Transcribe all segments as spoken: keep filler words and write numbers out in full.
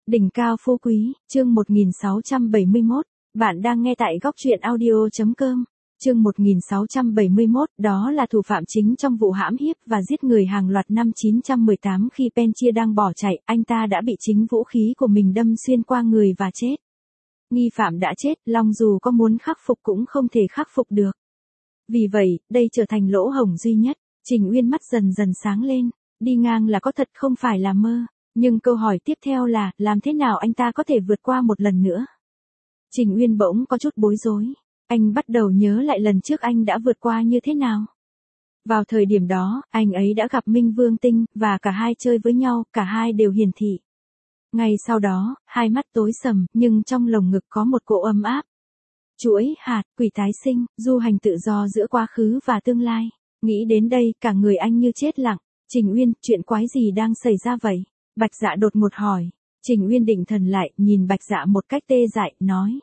Đỉnh cao phú quý, chương một nghìn sáu trăm bảy mươi mốt, bạn đang nghe tại góc truyện audio.com. Chương một nghìn sáu trăm bảy mươi mốt, đó là thủ phạm chính trong vụ hãm hiếp và giết người hàng loạt năm chín trăm mười tám khi Penchia đang bỏ chạy, anh ta đã bị chính vũ khí của mình đâm xuyên qua người và chết. Nghi phạm đã chết, Long dù có muốn khắc phục cũng không thể khắc phục được. Vì vậy, đây trở thành lỗ hổng duy nhất. Trình Uyên mắt dần dần sáng lên, đi ngang là có thật không phải là mơ. Nhưng câu hỏi tiếp theo là, làm thế nào anh ta có thể vượt qua một lần nữa? Trình Uyên bỗng có chút bối rối. Anh bắt đầu nhớ lại lần trước anh đã vượt qua như thế nào. Vào thời điểm đó, anh ấy đã gặp Minh Vương Tinh, và cả hai chơi với nhau, cả hai đều hiển thị. Ngay sau đó, hai mắt tối sầm, nhưng trong lồng ngực có một cỗ ấm áp. Chuỗi hạt, quỷ tái sinh, du hành tự do giữa quá khứ và tương lai. Nghĩ đến đây, cả người anh như chết lặng. Trình Uyên, chuyện quái gì đang xảy ra vậy? Bạch Dạ đột ngột hỏi. Trình Uyên định thần lại, nhìn Bạch Dạ một cách tê dại, nói.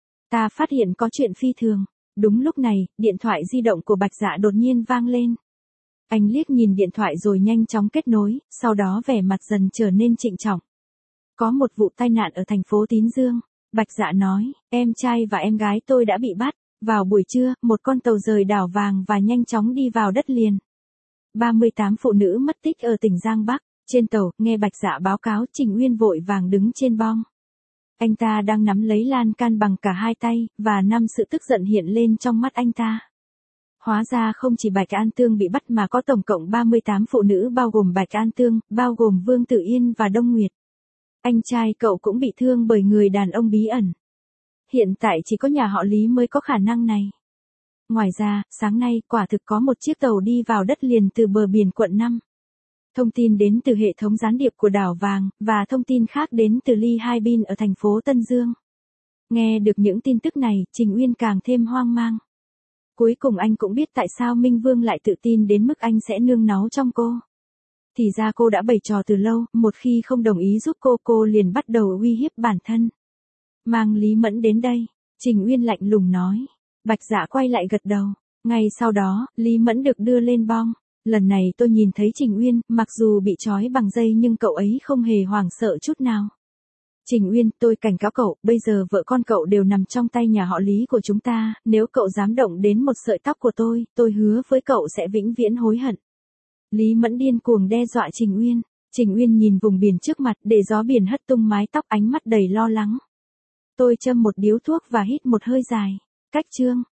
Ta phát hiện có chuyện phi thường. Đúng lúc này, điện thoại di động của Bạch Dạ đột nhiên vang lên. Anh liếc nhìn điện thoại rồi nhanh chóng kết nối, sau đó vẻ mặt dần trở nên trịnh trọng. Có một vụ tai nạn ở thành phố Tín Dương. Bạch Dạ nói, em trai và em gái tôi đã bị bắt. Vào buổi trưa, một con tàu rời đảo vàng và nhanh chóng đi vào đất liền. ba mươi tám phụ nữ mất tích ở tỉnh Giang Bắc. Trên tàu, nghe Bạch Dạ báo cáo, Trình Uyên vội vàng đứng trên bong. Anh ta đang nắm lấy lan can bằng cả hai tay, và năm sự tức giận hiện lên trong mắt anh ta. Hóa ra không chỉ Bạch An Tương bị bắt mà có tổng cộng ba mươi tám phụ nữ bao gồm Bạch An Tương, bao gồm Vương Tử Yên và Đông Nguyệt. Anh trai cậu cũng bị thương bởi người đàn ông bí ẩn. Hiện tại chỉ có nhà họ Lý mới có khả năng này. Ngoài ra, sáng nay quả thực có một chiếc tàu đi vào đất liền từ bờ biển quận năm. Thông tin đến từ hệ thống gián điệp của đảo vàng, và thông tin khác đến từ Ly Hai Bin ở thành phố Tân Dương. Nghe được những tin tức này, Trình Uyên càng thêm hoang mang. Cuối cùng anh cũng biết tại sao Minh Vương lại tự tin đến mức anh sẽ nương náu trong cô. Thì ra cô đã bày trò từ lâu, một khi không đồng ý giúp cô, cô liền bắt đầu uy hiếp bản thân. Mang Lý Mẫn đến đây, Trình Uyên lạnh lùng nói. Bạch Dạ quay lại gật đầu. Ngay sau đó, Lý Mẫn được đưa lên bong. Lần này tôi nhìn thấy Trình Uyên, mặc dù bị trói bằng dây nhưng cậu ấy không hề hoảng sợ chút nào. Trình Uyên, tôi cảnh cáo cậu, bây giờ vợ con cậu đều nằm trong tay nhà họ Lý của chúng ta, nếu cậu dám động đến một sợi tóc của tôi, tôi hứa với cậu sẽ vĩnh viễn hối hận. Lý Mẫn điên cuồng đe dọa Trình Uyên. Trình Uyên nhìn vùng biển trước mặt, để gió biển hất tung mái tóc, ánh mắt đầy lo lắng. Tôi châm một điếu thuốc và hít một hơi dài. Cách chương.